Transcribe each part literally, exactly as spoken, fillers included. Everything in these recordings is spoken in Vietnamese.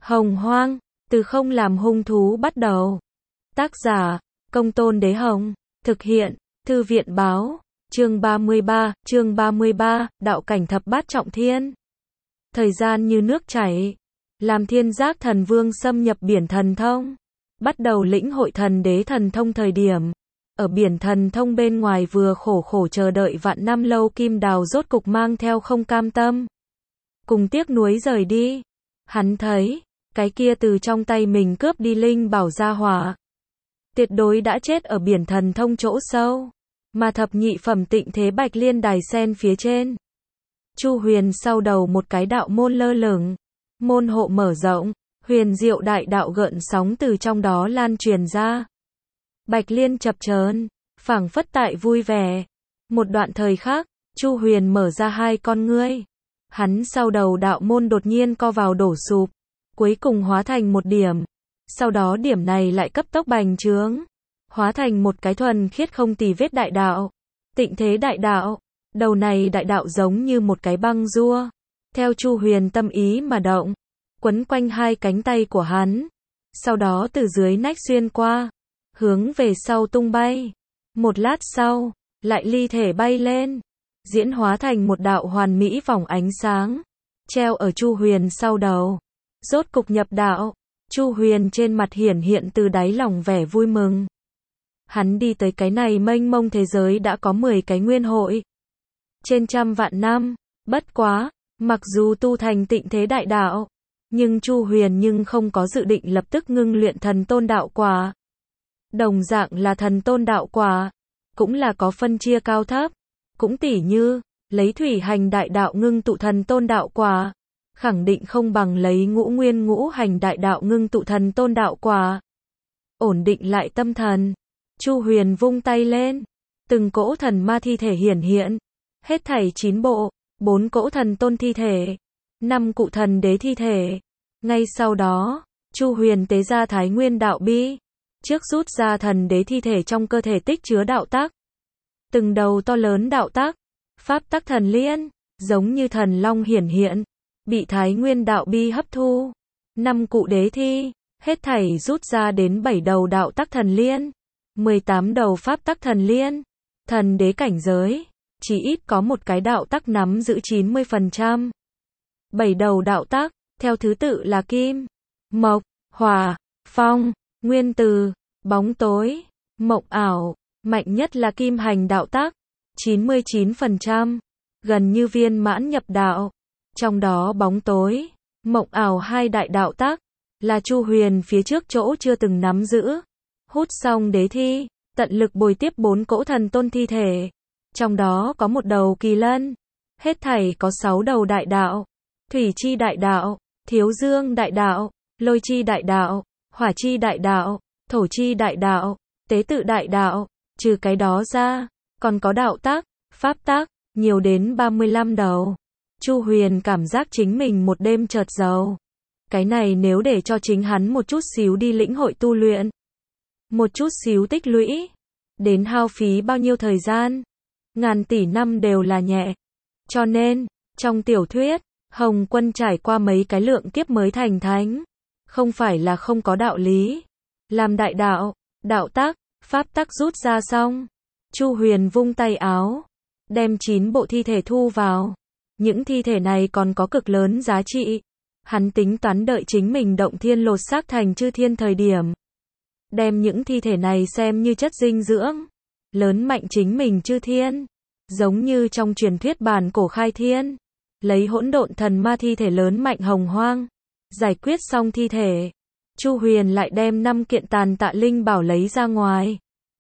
Hồng Hoang, từ không làm hung thú bắt đầu. Tác giả, Công Tôn Đế Hồng. Thực hiện, Thư viện Báo. Chương ba mươi ba, chương ba mươi ba, đạo cảnh thập bát trọng thiên. Thời gian như nước chảy, làm Thiên Giác Thần Vương xâm nhập biển thần thông, bắt đầu lĩnh hội thần đế thần thông thời điểm, ở biển thần thông bên ngoài vừa khổ khổ chờ đợi vạn năm lâu Kim Đào rốt cục mang theo không cam tâm, cùng tiếc nuối rời đi. Hắn thấy, cái kia từ trong tay mình cướp đi linh bảo gia hỏa, tuyệt đối đã chết ở biển thần thông chỗ sâu, mà thập nhị phẩm tịnh thế bạch liên đài sen phía trên. Chu Huyền sau đầu một cái đạo môn lơ lửng, môn hộ mở rộng, huyền diệu đại đạo gợn sóng từ trong đó lan truyền ra. Bạch liên chập chờn, phảng phất tại vui vẻ. Một đoạn thời khác, Chu Huyền mở ra hai con ngươi. Hắn sau đầu đạo môn đột nhiên co vào đổ sụp, cuối cùng hóa thành một điểm. Sau đó điểm này lại cấp tốc bành trướng, hóa thành một cái thuần khiết không tì vết đại đạo. Tịnh thế đại đạo. Đầu này đại đạo giống như một cái băng rua, theo Chu Huyền tâm ý mà động, quấn quanh hai cánh tay của hắn, sau đó từ dưới nách xuyên qua, hướng về sau tung bay. Một lát sau, lại ly thể bay lên, diễn hóa thành một đạo hoàn mỹ vòng ánh sáng, treo ở Chu Huyền sau đầu. Rốt cục nhập đạo, Chu Huyền trên mặt hiển hiện từ đáy lòng vẻ vui mừng. Hắn đi tới cái này mênh mông thế giới đã có mười cái nguyên hội, trên trăm vạn năm. Bất quá, mặc dù tu thành tịnh thế đại đạo, nhưng Chu Huyền nhưng không có dự định lập tức ngưng luyện thần tôn đạo quả. Đồng dạng là thần tôn đạo quả, cũng là có phân chia cao thấp, cũng tỉ như, lấy thủy hành đại đạo ngưng tụ thần tôn đạo quả, khẳng định không bằng lấy ngũ nguyên ngũ hành đại đạo ngưng tụ thần tôn đạo quả. Ổn định lại tâm thần, Chu Huyền vung tay lên, từng cỗ thần ma thi thể hiển hiện, hết thảy chín bộ, bốn cỗ thần tôn thi thể, năm cụ thần đế thi thể. Ngay sau đó, Chu Huyền tế ra Thái Nguyên đạo bi, trước rút ra thần đế thi thể trong cơ thể tích chứa đạo tắc. Từng đầu to lớn đạo tắc, pháp tắc thần liên, giống như thần long hiển hiện, bị Thái Nguyên đạo bi hấp thu. Năm cụ đế thi, hết thảy rút ra đến bảy đầu đạo tắc thần liên, mười tám đầu pháp tắc thần liên. Thần đế cảnh giới, chỉ ít có một cái đạo tắc nắm giữ chín mươi phần trăm. Bảy đầu đạo tắc, theo thứ tự là kim, mộc, hỏa, phong, nguyên từ, bóng tối, mộng ảo. Mạnh nhất là kim hành đạo tắc, chín mươi chín phần trăm, gần như viên mãn nhập đạo. Trong đó bóng tối, mộng ảo hai đại đạo tắc, là Chu Huyền phía trước chỗ chưa từng nắm giữ. Hút xong đế thi, tận lực bồi tiếp bốn cỗ thần tôn thi thể. Trong đó có một đầu kỳ lân, hết thảy có sáu đầu đại đạo, thủy chi đại đạo, thiếu dương đại đạo, lôi chi đại đạo, hỏa chi đại đạo, thổ chi đại đạo, tế tự đại đạo. Trừ cái đó ra, còn có đạo tắc, pháp tắc, nhiều đến ba mươi lăm đầu. Chu Huyền cảm giác chính mình một đêm chợt giàu. Cái này nếu để cho chính hắn một chút xíu đi lĩnh hội tu luyện, một chút xíu tích lũy, đến hao phí bao nhiêu thời gian, ngàn tỷ năm đều là nhẹ. Cho nên, trong tiểu thuyết, Hồng Quân trải qua mấy cái lượng kiếp mới thành thánh, không phải là không có đạo lý. Làm đại đạo, đạo tắc, pháp tắc rút ra xong, Chu Huyền vung tay áo, đem chín bộ thi thể thu vào. Những thi thể này còn có cực lớn giá trị. Hắn tính toán đợi chính mình động thiên lột xác thành chư thiên thời điểm, đem những thi thể này xem như chất dinh dưỡng, lớn mạnh chính mình chư thiên. Giống như trong truyền thuyết bản cổ khai thiên, lấy hỗn độn thần ma thi thể lớn mạnh hồng hoang. Giải quyết xong thi thể, Chu Huyền lại đem năm kiện tàn tạ linh bảo lấy ra ngoài.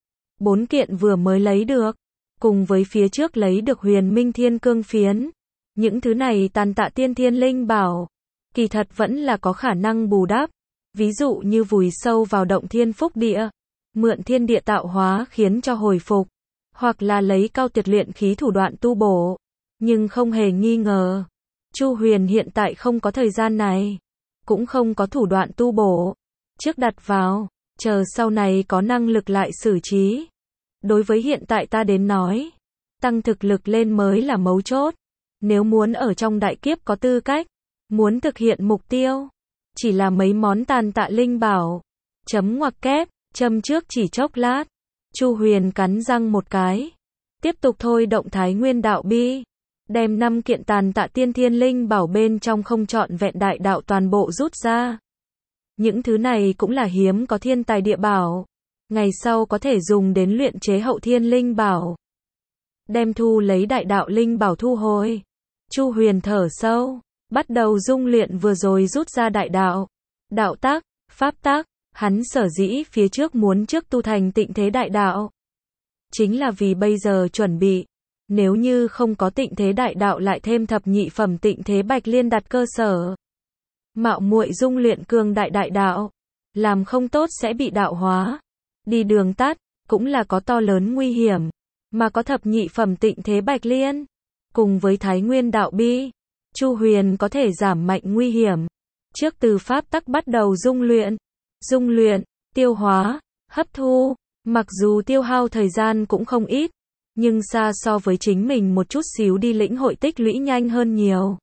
Bốn kiện vừa mới lấy được, cùng với phía trước lấy được Huyền Minh Thiên Cương phiến. Những thứ này tàn tạ tiên thiên linh bảo, kỳ thật vẫn là có khả năng bù đắp. Ví dụ như vùi sâu vào động thiên phúc địa, mượn thiên địa tạo hóa khiến cho hồi phục, hoặc là lấy cao tuyệt luyện khí thủ đoạn tu bổ. Nhưng không hề nghi ngờ, Chu Huyền hiện tại không có thời gian này, cũng không có thủ đoạn tu bổ. Trước đặt vào, chờ sau này có năng lực lại xử trí. Đối với hiện tại ta đến nói, tăng thực lực lên mới là mấu chốt. Nếu muốn ở trong đại kiếp có tư cách, muốn thực hiện mục tiêu, chỉ là mấy món tàn tạ linh bảo. Chấm ngoặc kép, châm trước chỉ chốc lát. Chu Huyền cắn răng một cái. Tiếp tục thôi động Thái Nguyên đạo bi. Đem năm kiện tàn tạ tiên thiên linh bảo bên trong không trọn vẹn đại đạo toàn bộ rút ra. Những thứ này cũng là hiếm có thiên tài địa bảo. Ngày sau có thể dùng đến luyện chế hậu thiên linh bảo. Đem thu lấy đại đạo linh bảo thu hồi. Chu Huyền thở sâu, bắt đầu dung luyện vừa rồi rút ra đại đạo. Đạo tác, pháp tác, hắn sở dĩ phía trước muốn trước tu thành tịnh thế đại đạo. Chính là vì bây giờ chuẩn bị. Nếu như không có tịnh thế đại đạo lại thêm thập nhị phẩm tịnh thế bạch liên đặt cơ sở. Mạo muội dung luyện cường đại đại đạo. Làm không tốt sẽ bị đạo hóa. Đi đường tắt, cũng là có to lớn nguy hiểm. Mà có thập nhị phẩm tịnh thế bạch liên. Cùng với Thái Nguyên đạo bi. Chu Huyền có thể giảm mạnh nguy hiểm. Trước từ pháp tắc bắt đầu dung luyện. Dung luyện, tiêu hóa, hấp thu. Mặc dù tiêu hao thời gian cũng không ít. Nhưng xa so với chính mình một chút xíu đi lĩnh hội tích lũy nhanh hơn nhiều.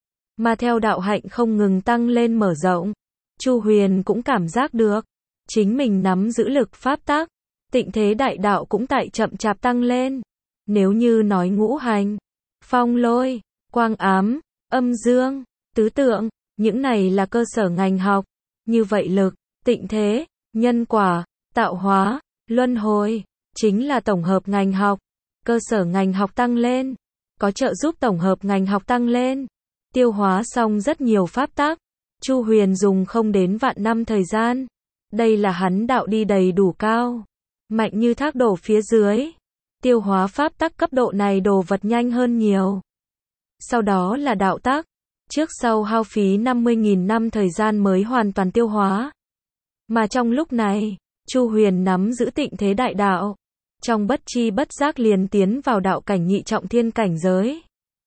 Mà theo đạo hạnh không ngừng tăng lên mở rộng. Chu Huyền cũng cảm giác được. Chính mình nắm giữ lực pháp tắc. Tịnh thế đại đạo cũng tại chậm chạp tăng lên. Nếu như nói ngũ hành, phong lôi, quang ám, âm dương, tứ tượng, những này là cơ sở ngành học. Như vậy lực, tịnh thế, nhân quả, tạo hóa, luân hồi, chính là tổng hợp ngành học. Cơ sở ngành học tăng lên, có trợ giúp tổng hợp ngành học tăng lên. Tiêu hóa xong rất nhiều pháp tắc. Chu Huyền dùng không đến vạn năm thời gian. Đây là hắn đạo đi đầy đủ cao. Mạnh như thác đổ phía dưới. Tiêu hóa pháp tắc cấp độ này đồ vật nhanh hơn nhiều. Sau đó là đạo tắc. Trước sau hao phí năm mươi nghìn năm thời gian mới hoàn toàn tiêu hóa. Mà trong lúc này, Chu Huyền nắm giữ tịnh thế đại đạo. Trong bất chi bất giác liền tiến vào đạo cảnh nhị trọng thiên cảnh giới.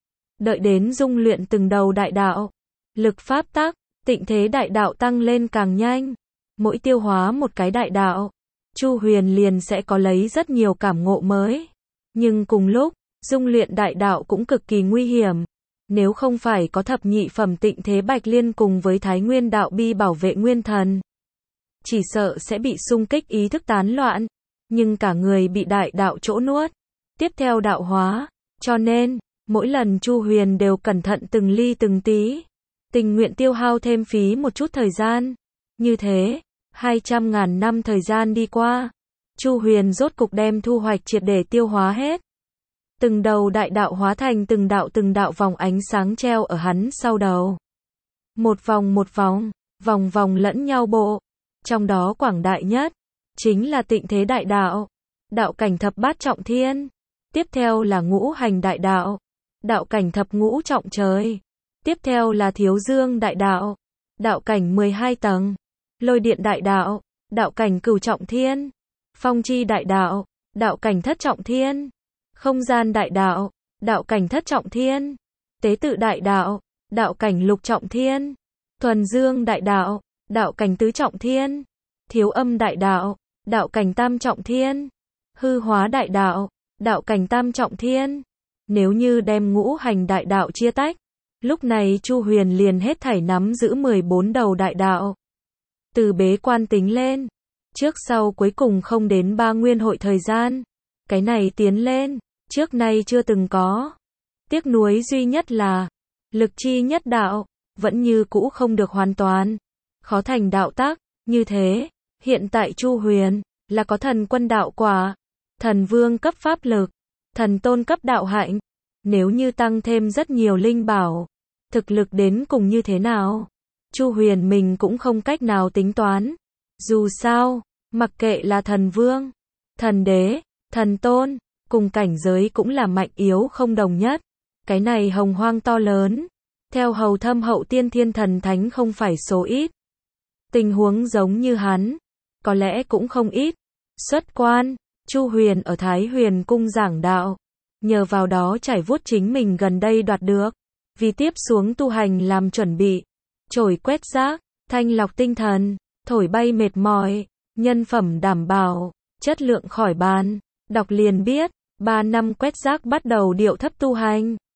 Đợi đến dung luyện từng đầu đại đạo. Lực pháp tắc, tịnh thế đại đạo tăng lên càng nhanh. Mỗi tiêu hóa một cái đại đạo. Chu Huyền liền sẽ có lấy rất nhiều cảm ngộ mới. Nhưng cùng lúc, dung luyện đại đạo cũng cực kỳ nguy hiểm. Nếu không phải có thập nhị phẩm tịnh thế bạch liên cùng với Thái Nguyên đạo bi bảo vệ nguyên thần. Chỉ sợ sẽ bị xung kích ý thức tán loạn. Nhưng cả người bị đại đạo chỗ nuốt. Tiếp theo đạo hóa. Cho nên, mỗi lần Chu Huyền đều cẩn thận từng ly từng tí. Tình nguyện tiêu hao thêm phí một chút thời gian. Như thế, hai trăm ngàn năm thời gian đi qua. Chu Huyền rốt cục đem thu hoạch triệt để tiêu hóa hết. Từng đầu đại đạo hóa thành từng đạo từng đạo vòng ánh sáng treo ở hắn sau đầu. Một vòng một vòng, vòng vòng lẫn nhau bộ. Trong đó quảng đại nhất, chính là tịnh thế đại đạo. Đạo cảnh thập bát trọng thiên. Tiếp theo là ngũ hành đại đạo. Đạo cảnh thập ngũ trọng trời. Tiếp theo là thiếu dương đại đạo. Đạo cảnh mười hai tầng. Lôi điện đại đạo. Đạo cảnh cửu trọng thiên. Phong chi đại đạo. Đạo cảnh thất trọng thiên. Không gian đại đạo. Đạo cảnh thất trọng thiên. Tế tự đại đạo. Đạo cảnh lục trọng thiên. Thuần dương đại đạo. Đạo cảnh tứ trọng thiên. Thiếu âm đại đạo. Đạo cảnh tam trọng thiên. Hư hóa đại đạo. Đạo cảnh tam trọng thiên. Nếu như đem ngũ hành đại đạo chia tách, lúc này Chu Huyền liền hết thảy nắm giữ mười bốn đầu đại đạo. Từ bế quan tính lên, trước sau cuối cùng không đến ba nguyên hội thời gian. Cái này tiến lên, trước nay chưa từng có. Tiếc nuối duy nhất là, lực chi nhất đạo, vẫn như cũ không được hoàn toàn. Khó thành đạo tác, như thế, hiện tại Chu Huyền, là có thần quân đạo quả, thần vương cấp pháp lực, thần tôn cấp đạo hạnh. Nếu như tăng thêm rất nhiều linh bảo, thực lực đến cùng như thế nào? Chu Huyền mình cũng không cách nào tính toán. Dù sao, mặc kệ là thần vương, thần đế, thần tôn, cùng cảnh giới cũng là mạnh yếu không đồng nhất. Cái này hồng hoang to lớn. Theo hầu thâm hậu tiên thiên thần thánh không phải số ít. Tình huống giống như hắn, có lẽ cũng không ít. Xuất quan, Chu Huyền ở Thái Huyền cung giảng đạo. Nhờ vào đó trải vuốt chính mình gần đây đoạt được. Vì tiếp xuống tu hành làm chuẩn bị. Trổi quét rác, thanh lọc tinh thần, thổi bay mệt mỏi, nhân phẩm đảm bảo, chất lượng khỏi bàn. Đọc liền biết, ba năm quét rác bắt đầu điệu thấp tu hành.